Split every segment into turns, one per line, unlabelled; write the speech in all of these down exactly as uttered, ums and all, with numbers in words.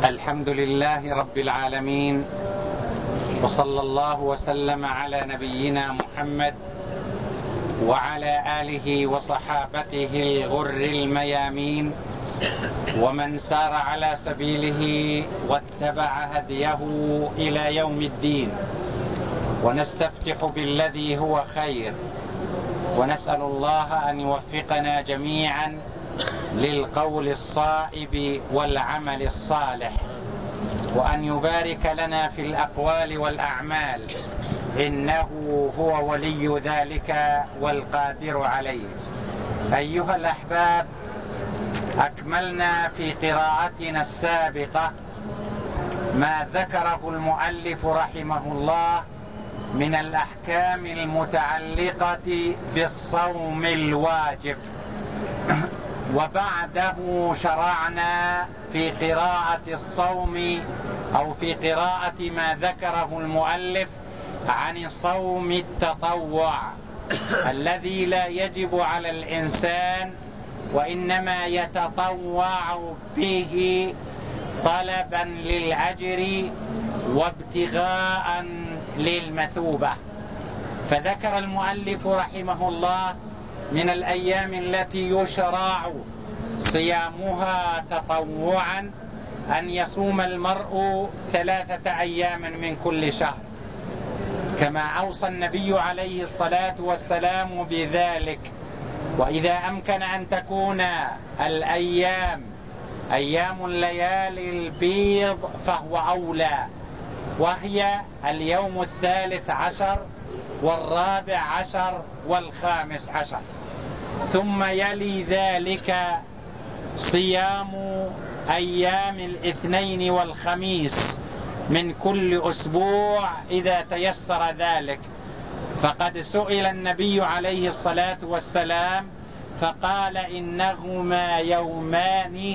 الحمد لله رب العالمين، وصلى الله وسلم على نبينا محمد وعلى آله وصحابته الغر الميامين ومن سار على سبيله واتبع هديه إلى يوم الدين. ونستفتح بالذي هو خير، ونسأل الله أن يوفقنا جميعا للقول الصائب والعمل الصالح، وأن يبارك لنا في الأقوال والأعمال، إنه هو ولي ذلك والقادر عليه. أيها الأحباب، أكملنا في قراءتنا السابقة ما ذكره المؤلف رحمه الله من الأحكام المتعلقة بالصوم الواجب، وبعده شرعنا في قراءة الصوم أو في قراءة ما ذكره المؤلف عن صوم التطوع الذي لا يجب على الإنسان، وإنما يتطوع فيه طلبا للأجر وابتغاء للمثوبة. فذكر المؤلف رحمه الله من الأيام التي يشرع صيامها تطوعا أن يصوم المرء ثلاثة أيام من كل شهر، كما أوصى النبي عليه الصلاة والسلام بذلك. وإذا أمكن أن تكون الأيام أيام الليالي البيض فهو أولى، وهي اليوم الثالث عشر والرابع عشر والخامس عشر. ثم يلي ذلك صيام أيام الاثنين والخميس من كل أسبوع إذا تيسر ذلك، فقد سئل النبي عليه الصلاة والسلام فقال إنهما يومان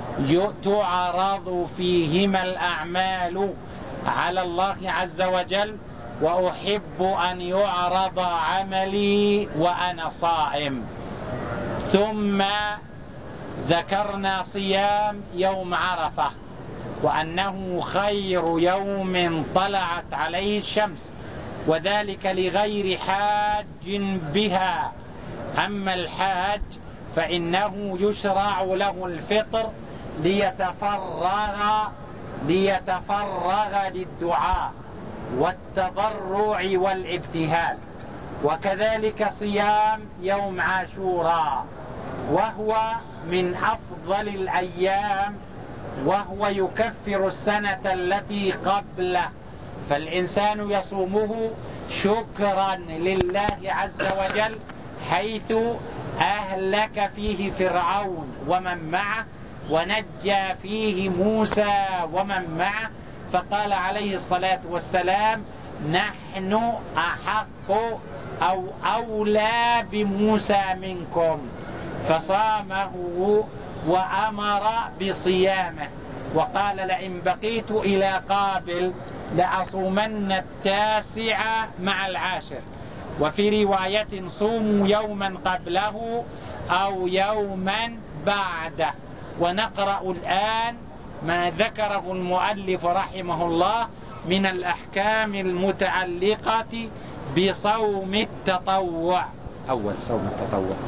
تعرض فيهما الأعمال على الله عز وجل، وأحب أن يعرض عملي وأنا صائم. ثم ذكرنا صيام يوم عرفة، وأنه خير يوم طلعت عليه الشمس، وذلك لغير حاج بها. أما الحاج فإنه يشرع له الفطر ليتفرغ ليتفرغ للدعاء والتضرع والابتهال. وكذلك صيام يوم عاشوراء، وهو من أفضل الأيام، وهو يكفر السنة التي قبله، فالإنسان يصومه شكرا لله عز وجل، حيث أهلك فيه فرعون ومن معه، ونجى فيه موسى ومن معه، فقال عليه الصلاة والسلام نحن أحق أو أولى بموسى منكم، فصامه وأمر بصيامه، وقال لئن بقيت إلى قابل لأصومن التاسع مع العاشر. وفي رواية صوموا يوما قبله أو يوما بعده. ونقرأ الآن ما ذكره المؤلف رحمه الله من الأحكام المتعلقة بصوم التطوع. أول صوم التطوع.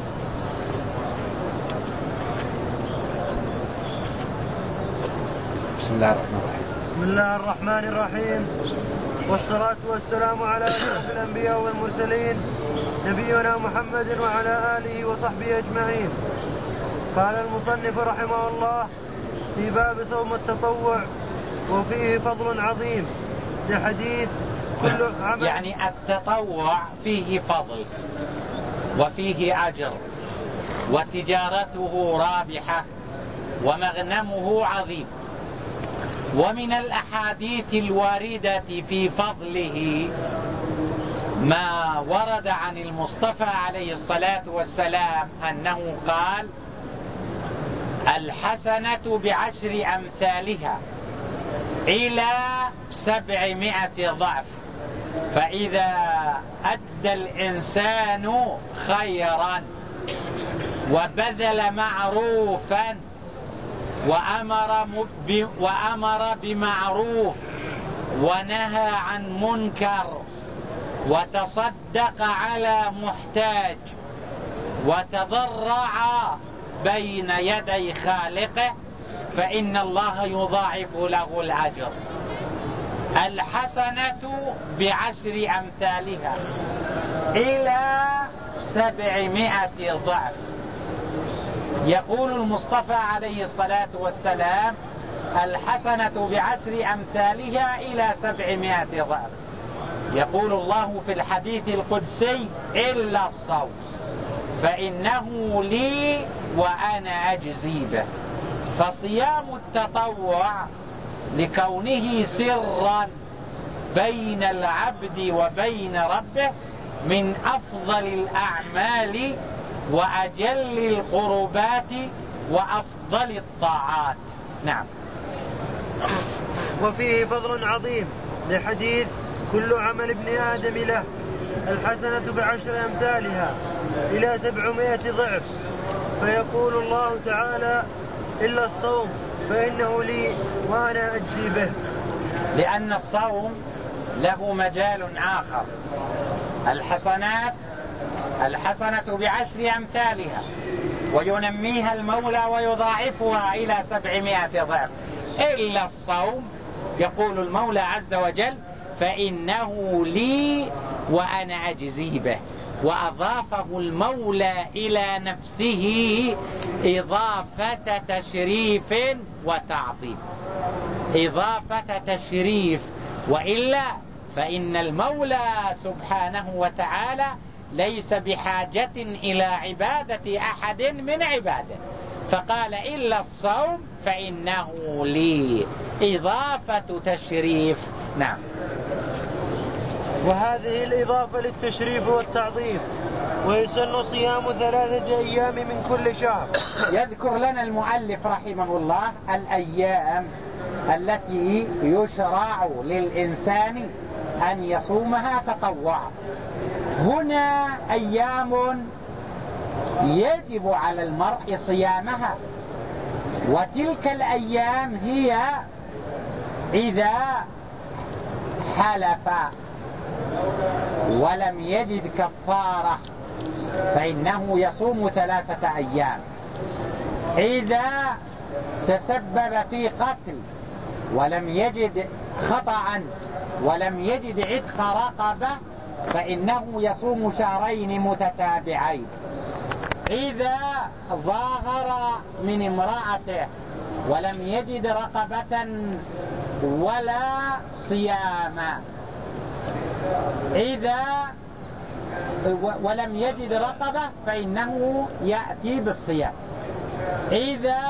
بسم الله الرحمن الرحيم.
بسم الله الرحمن الرحيم، والصلاة والسلام على أشرف الأنبياء والمرسلين نبينا محمد وعلى آله وصحبه أجمعين. قال المصنف رحمه الله في باب صوم التطوع وفيه فضل عظيم لحديث كل عمل.
يعني التطوع فيه فضل وفيه أجر، وتجارته رابحة ومغنمه عظيم. ومن الأحاديث الواردة في فضله ما ورد عن المصطفى عليه الصلاة والسلام أنه قال الحسنة بعشر أمثالها إلى سبعمائة ضعف، فإذا أدى الإنسان خيرا وبذل معروفا وأمر, ب... وأمر بمعروف ونهى عن منكر وتصدق على محتاج وتضرع بين يدي خالقه فإن الله يضاعف له الأجر. الحسنة بعشر أمثالها إلى سبعمائة ضعف. يقول المصطفى عليه الصلاة والسلام: الحسنة بعشر أمثالها إلى سبعمائة ضعف. يقول الله في الحديث القدسي: إلا الصوم فإنه لي وأنا أجزي به. فصيام التطوع لكونه سرا بين العبد وبين ربه من أفضل الأعمال وأجل القربات وأفضل الطاعات. نعم.
وفيه فضل عظيم لحديث: كل عمل ابن آدم له الحسنة بعشر أمثالها إلى سبعمائة ضعف. فيقول الله تعالى: إلا الصوم فإنه لي وأنا أجزي به.
لأن الصوم له مجال آخر. الحسنات الحسنة بعشر أمثالها وينميها المولى ويضاعفها إلى سبعمائة ضعف. إلا الصوم يقول المولى عز وجل: فإنه لي وأنا أجزي به. وأضافه المولى إلى نفسه إضافة تشريف وتعظيم. إضافة تشريف، وإلا فإن المولى سبحانه وتعالى ليس بحاجة إلى عبادة أحد من عباده، فقال: إلا الصوم فإنه لي، إضافة تشريف. نعم.
وهذه الإضافة للتشريف والتعظيم. ويسن صيام ثلاثة أيام من كل شهر.
يذكر لنا المؤلف رحمه الله الأيام التي يشرع للإنسان أن يصومها تطوعا. هنا أيام يجب على المرء صيامها، وتلك الأيام هي إذا حلف ولم يجد كفارة فإنه يصوم ثلاثة أيام. إذا تسبب في قتل ولم يجد خطأ ولم يجد عتق رقبة فإنه يصوم شهرين متتابعين. إذا ظاهر من امرأته ولم يجد رقبة ولا صياما، إذا ولم يجد رقبة فإنه يأتي بالصيام. إذا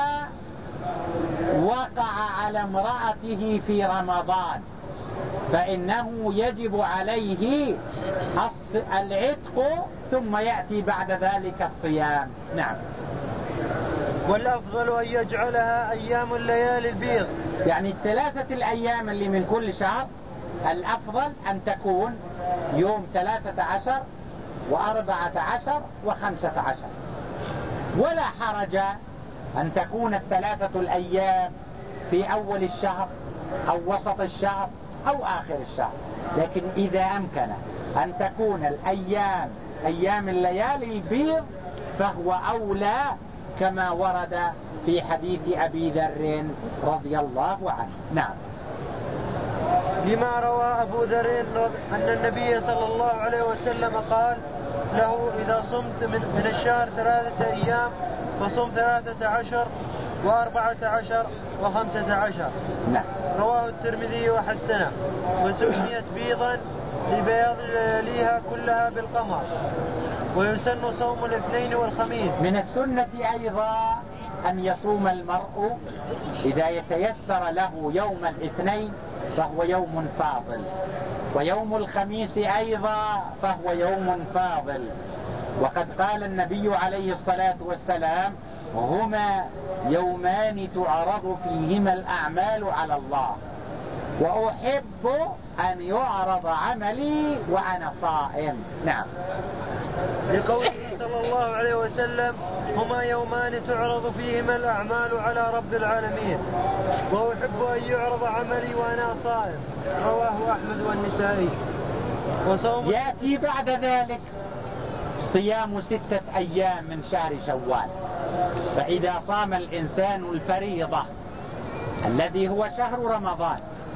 وقع على امرأته في رمضان فإنه يجب عليه العتق ثم يأتي بعد ذلك الصيام. نعم.
والأفضل أن يجعلها أيام الليالي البيض،
يعني الثلاثة الأيام اللي من كل شهر الأفضل أن تكون يوم ثلاثة عشر وأربعة عشر وخمسة عشر، ولا حرج أن تكون الثلاثة الأيام في أول الشهر أو وسط الشهر أو آخر الشهر. لكن إذا أمكن أن تكون الأيام أيام الليالي البيض فهو أولى، كما ورد في حديث أبي ذر رضي الله عنه. نعم.
لما روى أبو ذر أن النبي صلى الله عليه وسلم قال له: إذا صمت من الشهر ثلاثة أيام فصم ثلاثة عشر وأربعة عشر وخمسة عشر.
نعم.
رواه الترمذي وحسنه. وسميت بيضا لبياض لياليها كلها بالقمر. ويسن صوم الاثنين والخميس.
من السنة أيضا أن يصوم المرء إذا يتيسر له يوم الاثنين فهو يوم فاضل، ويوم الخميس أيضا فهو يوم فاضل. وقد قال النبي عليه الصلاة والسلام: هما يومان تعرض فيهما الأعمال على الله، وأحب أن يعرض عملي وأنا صائم. نعم.
لقوله صلى الله عليه وسلم هما يومان تعرض فيهما الأعمال على رب العالمين، وأحب أن يعرض عملي وأنا صائم. رواه أحمد والنسائي.
وصوم يأتي بعد ذلك صيام ستة أيام من شهر شوال. فإذا صام الإنسان الفريضة الذي هو شهر رمضان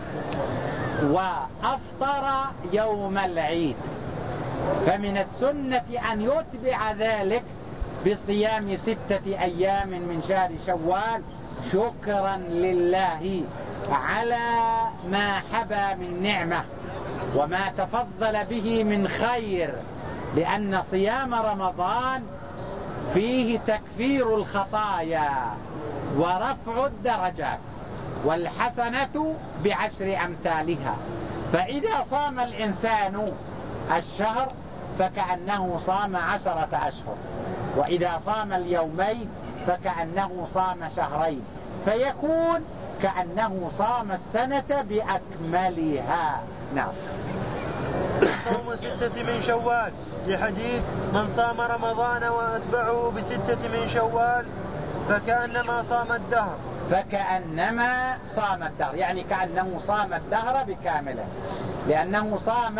وأفطر يوم العيد، فمن السنة أن يتبع ذلك بصيام ستة أيام من شهر شوال شكرا لله على ما حبى من نعمة وما تفضل به من خير، لأن صيام رمضان فيه تكفير الخطايا ورفع الدرجات والحسنة بعشر أمثالها. فإذا صام الإنسان الشهر فكأنه صام عشرة أشهر، وإذا صام اليومين فكأنه صام شهرين، فيكون كأنه صام السنة بأكملها. نعم.
صوم ستة من شوال لحديث من صام رمضان وأتبعه بستة من شوال فكأنما صام الدهر.
فكأنما صام الدهر يعني كأنه صام الدهر بكامله، لأنه صام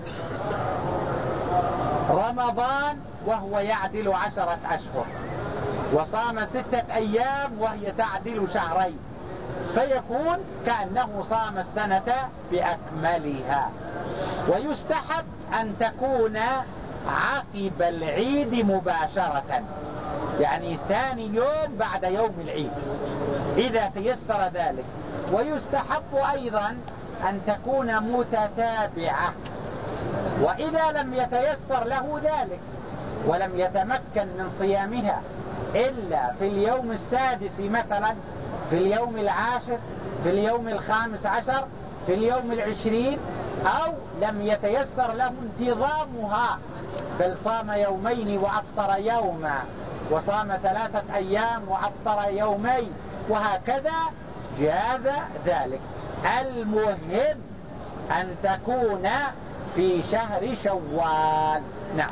رمضان وهو يعدل عشرة أشهر، وصام ستة أيام وهي تعدل شهرين، فيكون كأنه صام السنة بأكملها. ويستحب أن تكون عقب العيد مباشرة، يعني ثاني يوم بعد يوم العيد إذا تيسر ذلك. ويستحب أيضا أن تكون متتابعة، وإذا لم يتيسر له ذلك ولم يتمكن من صيامها إلا في اليوم السادس مثلا، في اليوم العاشر، في اليوم الخامس عشر، في اليوم العشرين، أو لم يتيسر له انتظامها بل صام يومين وأفطر يوما، وصام ثلاثة أيام وأفطر يومين، وهكذا جاز ذلك. المهم أن تكون في شهر شوال. نعم.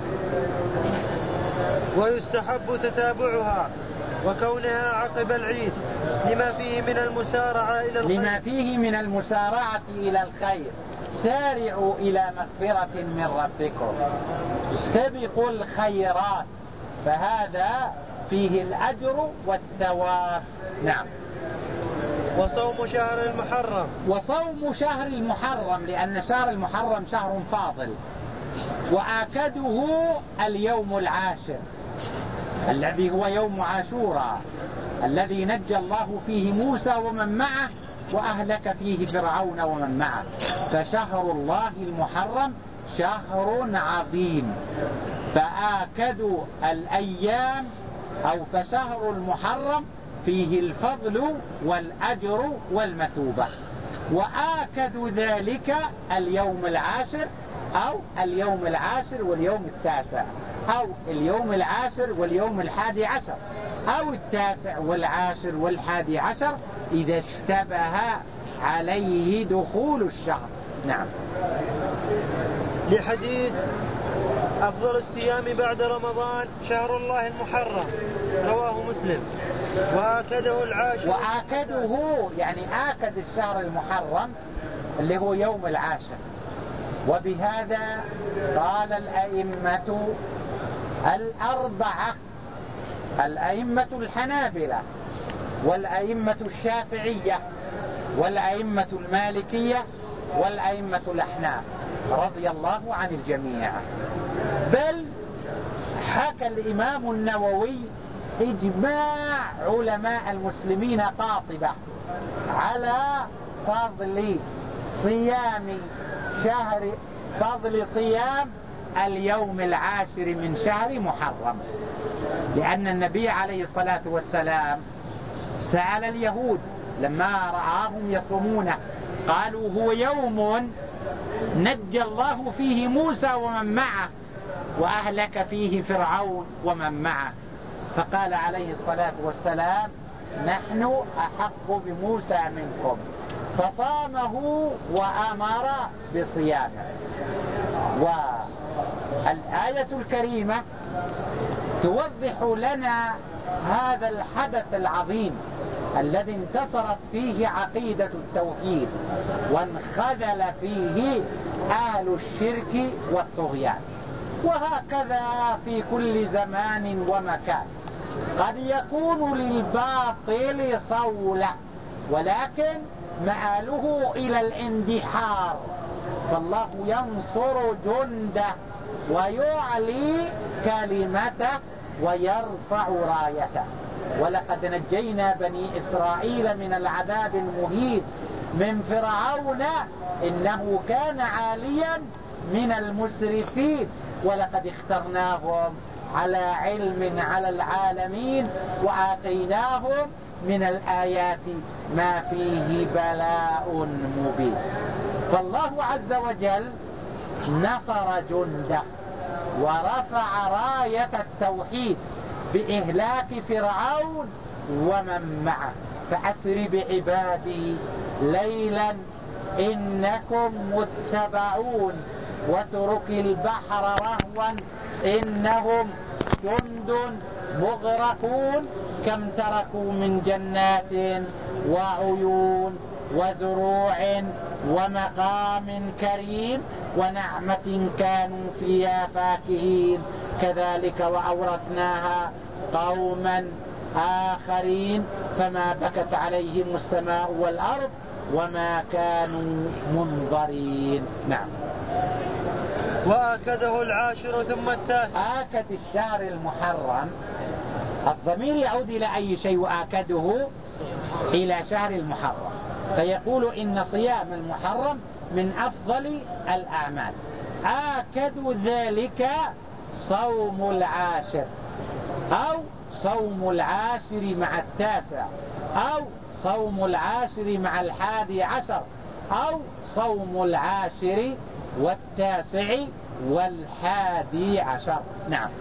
ويستحب تتابعها وكونها عقب العيد لما فيه من المسارعة إلى الخير
لما فيه من المسارعة إلى الخير. سارعوا إلى مغفرة من ربكم، استبقوا الخيرات، فهذا فيه الأجر والثواب. نعم.
وصوم شهر المحرم
وصوم شهر المحرم لأن شهر المحرم شهر فاضل، وآكده اليوم العاشر الذي هو يوم عاشوراء الذي نجى الله فيه موسى ومن معه وأهلك فيه فرعون ومن معه. فشهر الله المحرم شهر عظيم، فآكدوا الأيام أو فشهر المحرم فيه الفضل والأجر والمثوبة. وآكدوا ذلك اليوم العاشر أو اليوم العاشر واليوم التاسع، أو اليوم العاشر واليوم الحادي عشر، أو التاسع والعاشر والحادي عشر إذا اشتبه عليه دخول الشهر. نعم.
لحديث أفضل الصيام بعد رمضان شهر الله المحرم، رواه مسلم. وآكده العاشر
وآكده يعني آكد الشهر المحرم اللي هو يوم العاشر. وبهذا قال الأئمة الأربعة، الأئمة الحنابلة والأئمة الشافعية والأئمة المالكية والأئمة الأحناف رضي الله عن الجميع. بل حكى الإمام النووي إجماع علماء المسلمين قاطبة على فضل صيام شهر فضل صيام اليوم العاشر من شهر محرم، لأن النبي عليه الصلاة والسلام سأل اليهود لما رآهم يصومونه، قالوا هو يوم نجى الله فيه موسى ومن معه وأهلك فيه فرعون ومن معه. فقال عليه الصلاة والسلام نحن أحق بموسى منكم، فصامه وأمر بصيامه. والآية الكريمة توضح لنا هذا الحدث العظيم الذي انتصرت فيه عقيدة التوحيد وانخذل فيه أهل الشرك والطغيان. وهكذا في كل زمان ومكان قد يكون للباطل صولة ولكن مآله إلى الاندحار، فالله ينصر جنده ويعلي كلمته ويرفع رايته. ولقد نجينا بني إسرائيل من العذاب المهين من فرعون إنه كان عاليا من المسرفين، ولقد اخترناهم على علم على العالمين وآتيناهم من الآيات ما فيه بلاء مبين. فالله عز وجل نصر جنده ورفع راية التوحيد بإهلاك فرعون ومن معه. فأسر بعبادي ليلا إنكم متبعون واترك البحر رهوا إنهم جند مغرقون كم تركوا من جنات وعيون وزروع ومقام كريم ونعمة كانوا فيها فاكهين كذلك وأورثناها قوما آخرين فما بكت عليهم السماء والأرض وما كانوا منظرين. نعم.
وآكده العاشر ثم التاسع.
آكد الشهر المحرم، الضمير يعود إلى أي شيء؟ وآكده إلى شهر المحرم، فيقول إن صيام المحرم من أفضل الأعمال. آكد ذلك صوم العاشر أو صوم العاشر مع التاسع أو صوم العاشر مع الحادي عشر أو صوم العاشر والتاسع والحادي عشر. نعم.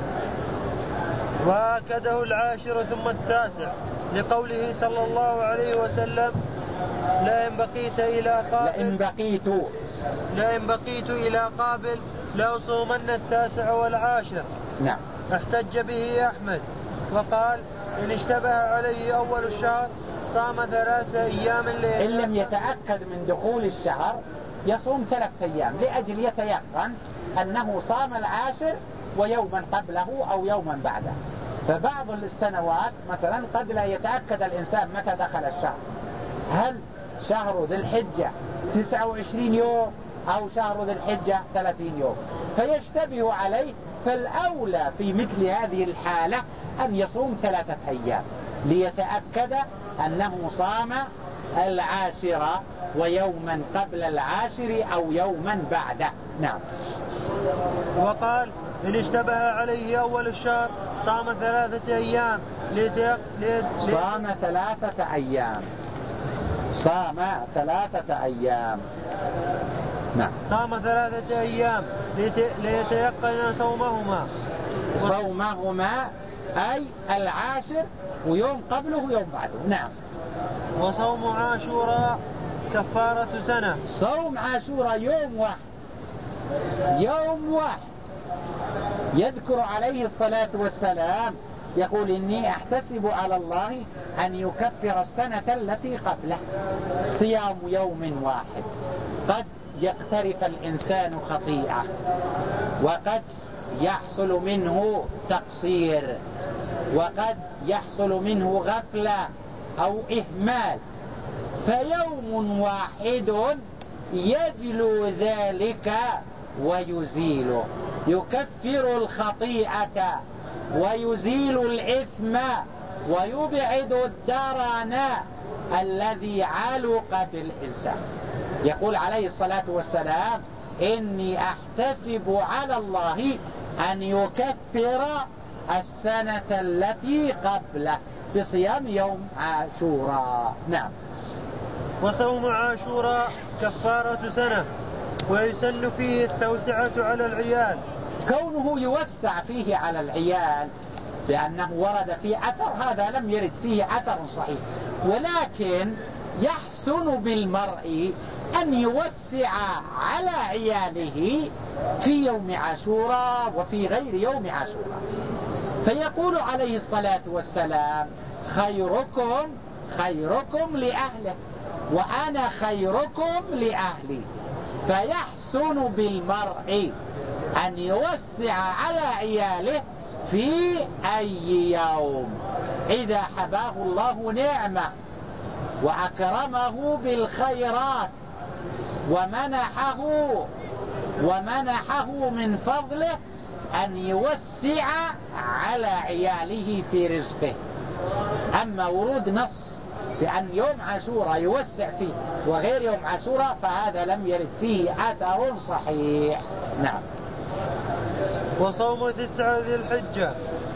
وآكده العاشر ثم التاسع لقوله صلى الله عليه وسلم لئن بقيت إلى قابل
لئن بقيت
لئن بقيت إلى قابل لأصومن التاسع والعاشر.
نعم.
احتج به أحمد وقال إن اشتبه عليه أول الشهر صام ثلاثة أيام.
إن لم يتأكد من دخول الشهر يصوم ثلاثة أيام لأجل يتيقن أنه صام العاشر ويوما قبله أو يوما بعده. فبعض السنوات مثلا قد لا يتأكد الإنسان متى دخل الشهر، هل شهر ذي الحجة تسعة وعشرين يوم أو شهر ذي الحجة ثلاثين يوم، فيشتبه عليه. فالأولى في مثل هذه الحالة أن يصوم ثلاثة أيام ليتأكد أنه صام العاشرة ويوما قبل العاشر أو يوما بعده. نعم.
وقال إن اشتبه عليه أول الشهر صام ثلاثة أيام ليت... ليت...
صام ثلاثة أيام صام ثلاثة أيام نعم.
صام ثلاثة أيام ليت... ليتيقن صومهما
صومهما أي العاشر ويوم قبله ويوم بعده. نعم.
وصوم عاشوراء كفارة سنة.
صوم عاشوراء يوم واحد يوم واحد يذكر عليه الصلاة والسلام يقول إني أحتسب على الله أن يكفر السنة التي قبله. صيام يوم واحد قد يقترف الإنسان خطيئة وقد يحصل منه تقصير وقد يحصل منه غفلة أو إهمال، فيوم واحد يجلو ذلك ويزيله، يكفر الخطيئة ويزيل الإثم ويبعد الدرن الذي علق بالإنسان. يقول عليه الصلاة والسلام إني أحتسب على الله أن يكفر السنة التي قبله بصيام يوم عاشوراء. نعم.
وصوم عاشوراء كفارة سنة ويسن فيه التوسعة على العيال.
كونه يوسع فيه على العيال لأنه ورد فيه أثر، هذا لم يرد فيه أثر صحيح، ولكن يحسن بالمرء أن يوسع على عياله في يوم عاشوراء وفي غير يوم عاشوراء. فيقول عليه الصلاة والسلام: خيركم خيركم لأهله وأنا خيركم لأهلي. فيحسن بالمرء أن يوسع على عياله في أي يوم إذا حباه الله نعمة وأكرمه بالخيرات ومنحه ومنحه من فضله أن يوسع على عياله في رزقه. أما ورود نص بأن يوم عاشوراء يوسع فيه وغير يوم عاشوراء فهذا لم يرد فيه أثر صحيح. نعم.
وصوم تسعة ذي الحجة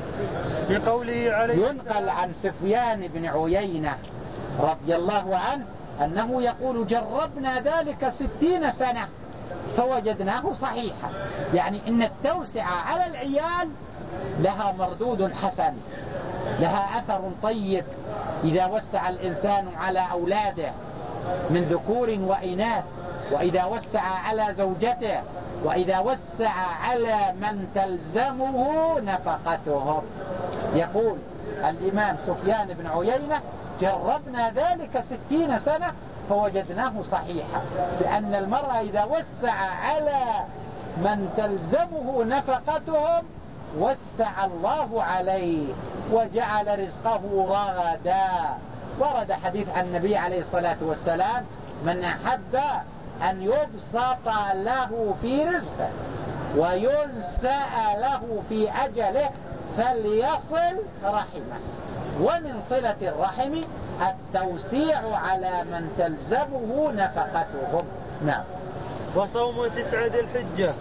لقوله عليه
ينقل عن سفيان بن عيينة رضي الله عنه أنه يقول: جربنا ذلك ستين سنة فوجدناه صحيحا. يعني إن التوسعة على العيال لها مردود حسن، لها أثر طيب إذا وسع الإنسان على أولاده من ذكور وإناث، وإذا وسع على زوجته، وإذا وسع على من تلزمه نفقتهم. يقول الإمام سفيان بن عيينة: جربنا ذلك ستين سنة فوجدناه صحيحا، لأن المرأة إذا وسع على من تلزمه نفقتهم وسع الله عليه وجعل رزقه رغدا. ورد حديث عن النبي عليه الصلاة والسلام: من أحب أن يبسط له في رزقه وينسأ له في أجله فليصل رحمه. ومن صلة الرحم التوسيع على من تلزمه نفقتهم. نعم.
وصوم تسعة ذي الحجة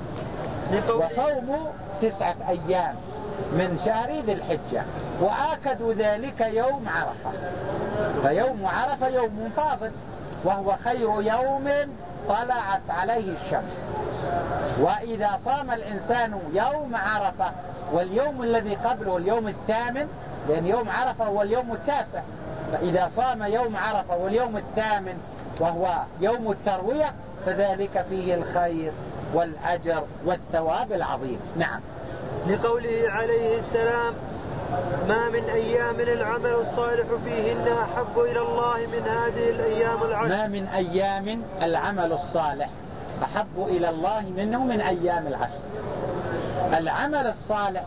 وصوم تسعة أيام من شهر ذي الحجة، وآكد ذلك يوم عرفة. فيوم عرفة يوم فاضل وهو خير يوم طلعت عليه الشمس. وإذا صام الإنسان يوم عرفة واليوم الذي قبله اليوم الثامن، لأن يوم عرفة هو اليوم التاسع، فإذا صام يوم عرفة واليوم الثامن وهو يوم التروية فذلك فيه الخير والأجر والثواب العظيم. نعم.
لقوله عليه السلام: ما من أيام العمل الصالح فيهن أحب إلى الله من هذه الأيام العشر.
ما من أيام العمل الصالح أحب إلى الله منه من أيام العشر. العمل الصالح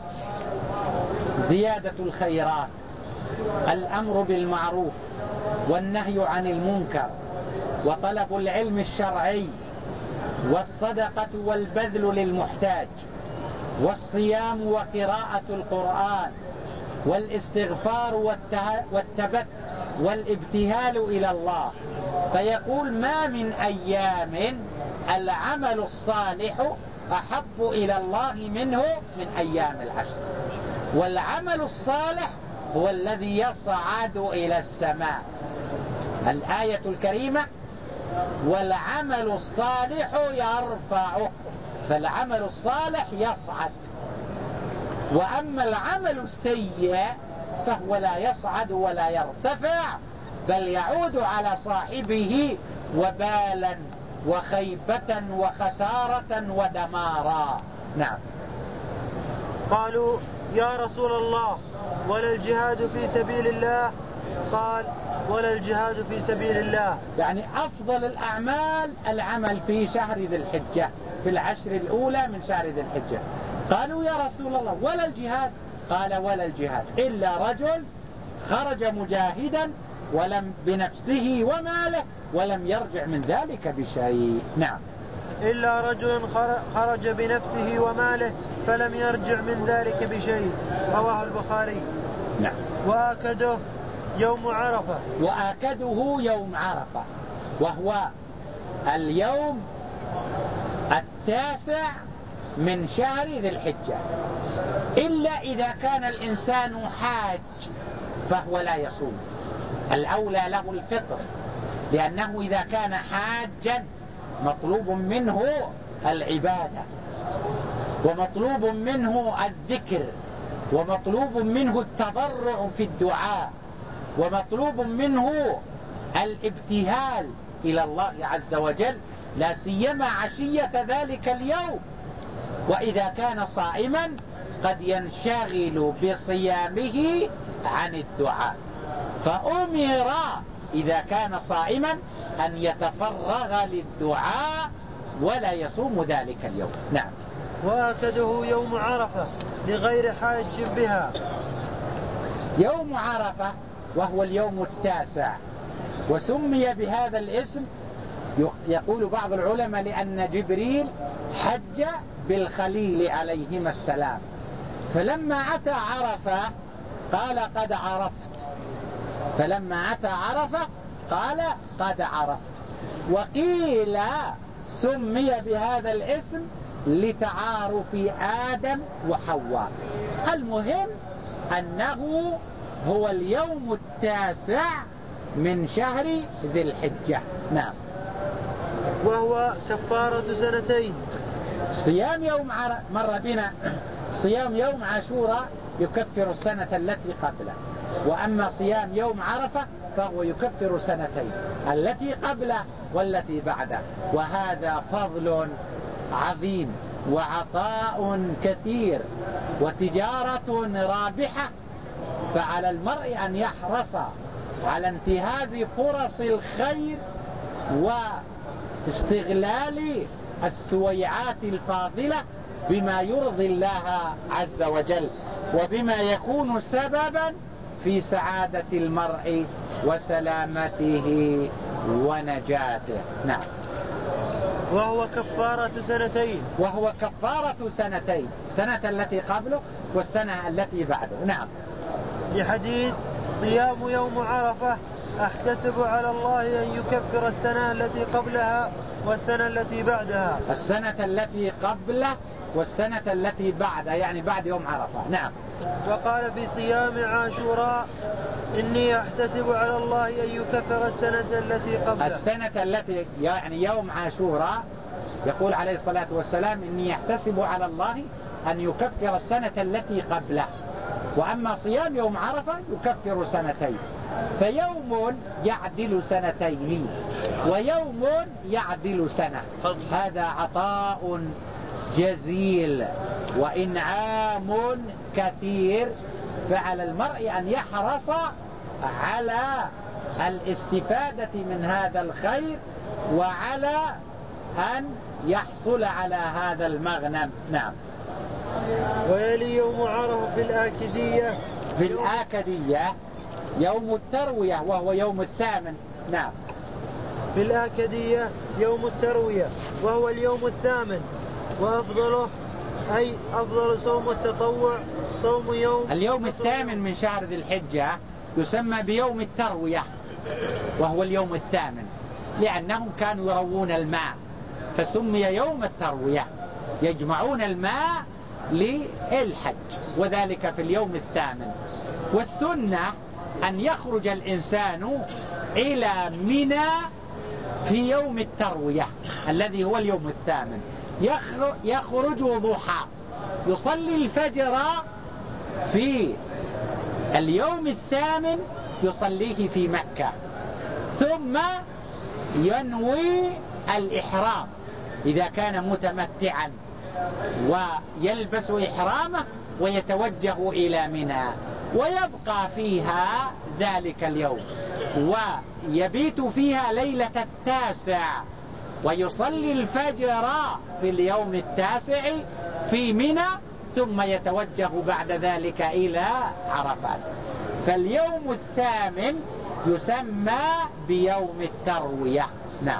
زيادة الخيرات، الأمر بالمعروف والنهي عن المنكر، وطلب العلم الشرعي، والصدقة والبذل للمحتاج، والصيام وقراءة القرآن، والاستغفار والتبت والابتهال إلى الله. فيقول: ما من أيام العمل الصالح أحب إلى الله منه من أيام العشر. والعمل الصالح هو الذي يصعد إلى السماء. الآية الكريمة: والعمل الصالح يرفعه. فالعمل الصالح يصعد، وأما العمل السيء فهو لا يصعد ولا يرتفع، بل يعود على صاحبه وبالا وخيبة وخسارة ودمارا. نعم.
قالوا: يا رسول الله ولا الجهاد في سبيل الله؟ قال: ولا الجهاد في سبيل الله.
يعني أفضل الأعمال العمل في شهر ذي الحجة، في العشر الأولى من شهر ذي الحجة. قالوا: يا رسول الله ولا الجهاد؟ قال: ولا الجهاد إلا رجل خرج مجاهدا ولم بنفسه وماله ولم يرجع من ذلك بشيء. نعم.
إلا رجل خرج بنفسه وماله فلم يرجع من ذلك بشيء. رواه البخاري.
نعم.
وآكده يوم عرفة.
وآكده يوم عرفة وهو اليوم التاسع من شهر ذي الحجة، إلا إذا كان الإنسان حاج فهو لا يصوم. الأولى له الفطر، لأنه إذا كان حاجا مطلوب منه العبادة، ومطلوب منه الذكر، ومطلوب منه التضرع في الدعاء، ومطلوب منه الابتهال إلى الله عز وجل، لا سيما عشية ذلك اليوم. وإذا كان صائما قد ينشغل بصيامه عن الدعاء، فأمر إذا كان صائما أن يتفرغ للدعاء ولا يصوم ذلك اليوم. نعم.
وآكده يوم عرفة لغير حاج بها.
يوم عرفة وهو اليوم التاسع، وسمي بهذا الاسم يقول بعض العلماء لأن جبريل حج بالخليل عليهما السلام، فلما أتى عرفة قال قد عرفت، فلما أتى عرفة قال قد عرفت. وقيل سمي بهذا الاسم لتعارف آدم وحواء. المهم أنه هو اليوم التاسع من شهر ذي الحجة. نعم.
وهو كفارة سنتين.
صيام يوم عر... مر بنا صيام يوم عاشوراء يكفر السنة التي قبله، وأما صيام يوم عرفة فهو يكفر سنتين، التي قبله والتي بعده. وهذا فضل عظيم وعطاء كثير وتجارة رابحة، فعلى المرء أن يحرص على انتهاز فرص الخير واستغلال السويعات الفاضلة بما يرضي الله عز وجل، وبما يكون سببا في سعادة المرء وسلامته ونجاته. نعم.
وهو كفارة سنتين.
وهو كفارة سنتين، السنة التي قبله والسنة التي بعده. نعم.
لحديث صيام يوم عرفة أحتسب على الله أن يكفر السنة التي قبلها والسنة التي بعدها.
السنة التي قبله والسنة التي بعدها، يعني بعد يوم عرفة. نعم.
وقال في صيام عاشوراء إني أحتسب على الله أن يكفر السنة التي قبله.
السنة التي يعني يوم عاشوراء يقول عليه الصلاة والسلام إني أحتسب على الله أن يكفر السنة التي قبله، وأما صيام يوم عرفة يكفر سنتين، فيوم يعدل سنتين ويوم يعدل سنة. هذا عطاء جزيل وإنعام كثير، فعلى المرء أن يحرص على الاستفادة من هذا الخير وعلى أن يحصل على هذا المغنم. نعم.
ويلي يوم عرفة في الآكدية.
في الآكدية يوم التروية وهو يوم الثامن. نعم.
في الآكدية يوم التروية وهو اليوم الثامن، وأفضله أي أفضل صوم التطوع صوم يوم
اليوم الثامن من شهر ذي الحجة يسمى بيوم التروية وهو اليوم الثامن، لأنهم كانوا يروون الماء فسمي يوم التروية، يجمعون الماء للحج، وذلك في اليوم الثامن. والسنة أن يخرج الإنسان إلى منى في يوم التروية الذي هو اليوم الثامن، يخرج ضحى يصلي الفجر في اليوم الثامن يصليه في مكة، ثم ينوي الإحرام إذا كان متمتعا ويلبس إحرامه ويتوجه إلى منى ويبقى فيها ذلك اليوم ويبيت فيها ليلة التاسع ويصلي الفجر في اليوم التاسع في منى، ثم يتوجه بعد ذلك إلى عرفات. فاليوم الثامن يسمى بيوم التروية. نعم.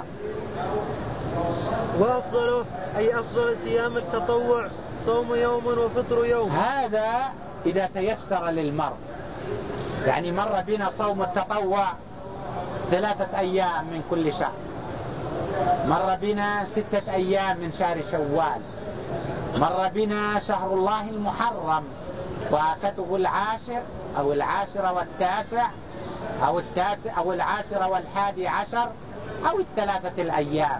وأفضله أي أفضل صيام التطوع صوم يوم وفطر يوم.
هذا إذا تيسر للمرء، يعني مر بنا صوم التطوع ثلاثة أيام من كل شهر، مر بنا ستة أيام من شهر شوال، مر بنا شهر الله المحرم وآكته العاشر أو العاشر والتاسع أو التاسع أو العاشر والحادي عشر أو الثلاثة الأيام،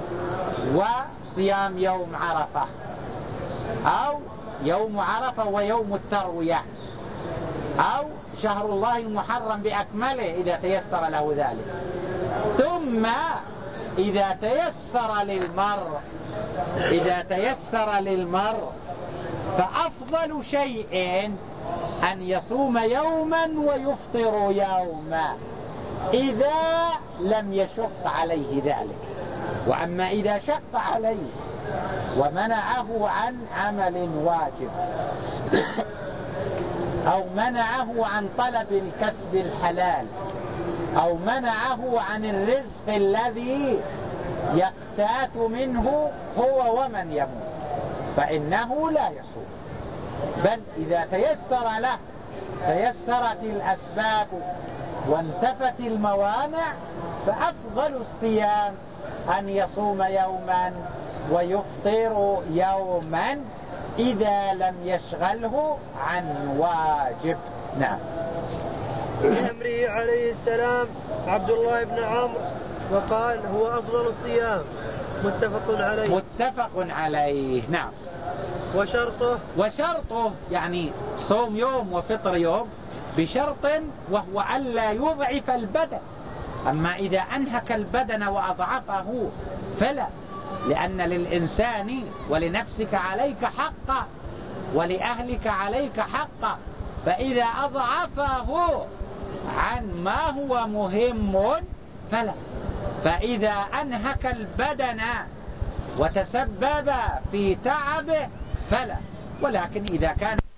وصيام يوم عرفة أو يوم عرفة ويوم التروية أو شهر الله المحرم بأكمله إذا تيسر له ذلك. ثم إذا تيسر للمرء إذا تيسر للمرء فأفضل شيء أن يصوم يوما ويفطر يوما إذا لم يشق عليه ذلك. وأما إذا شق عليه ومنعه عن عمل واجب أو منعه عن طلب الكسب الحلال أو منعه عن الرزق الذي يقتات منه هو ومن يموت فإنه لا يصوم، بل إذا تيسر له تيسرت الأسباب وانتفت الموانع فأفضل الصيام أن يصوم يوما ويفطر يوما إذا لم يشغله عن واجب. نعم.
من أمره عليه السلام عبد الله بن عمرو وقال هو أفضل الصيام. متفق عليه.
متفق عليه. نعم.
وشرطه
وشرطه يعني صوم يوم وفطر يوم بشرط وهو ألا يضعف البدن. أما إذا أنهك البدن وأضعفه فلا، لأن للإنسان ولنفسك عليك حقا ولأهلك عليك حقا، فإذا أضعفه عن ما هو مهم فلا. فإذا أنهك البدن وتسبب في تعبه فلا، ولكن إذا كان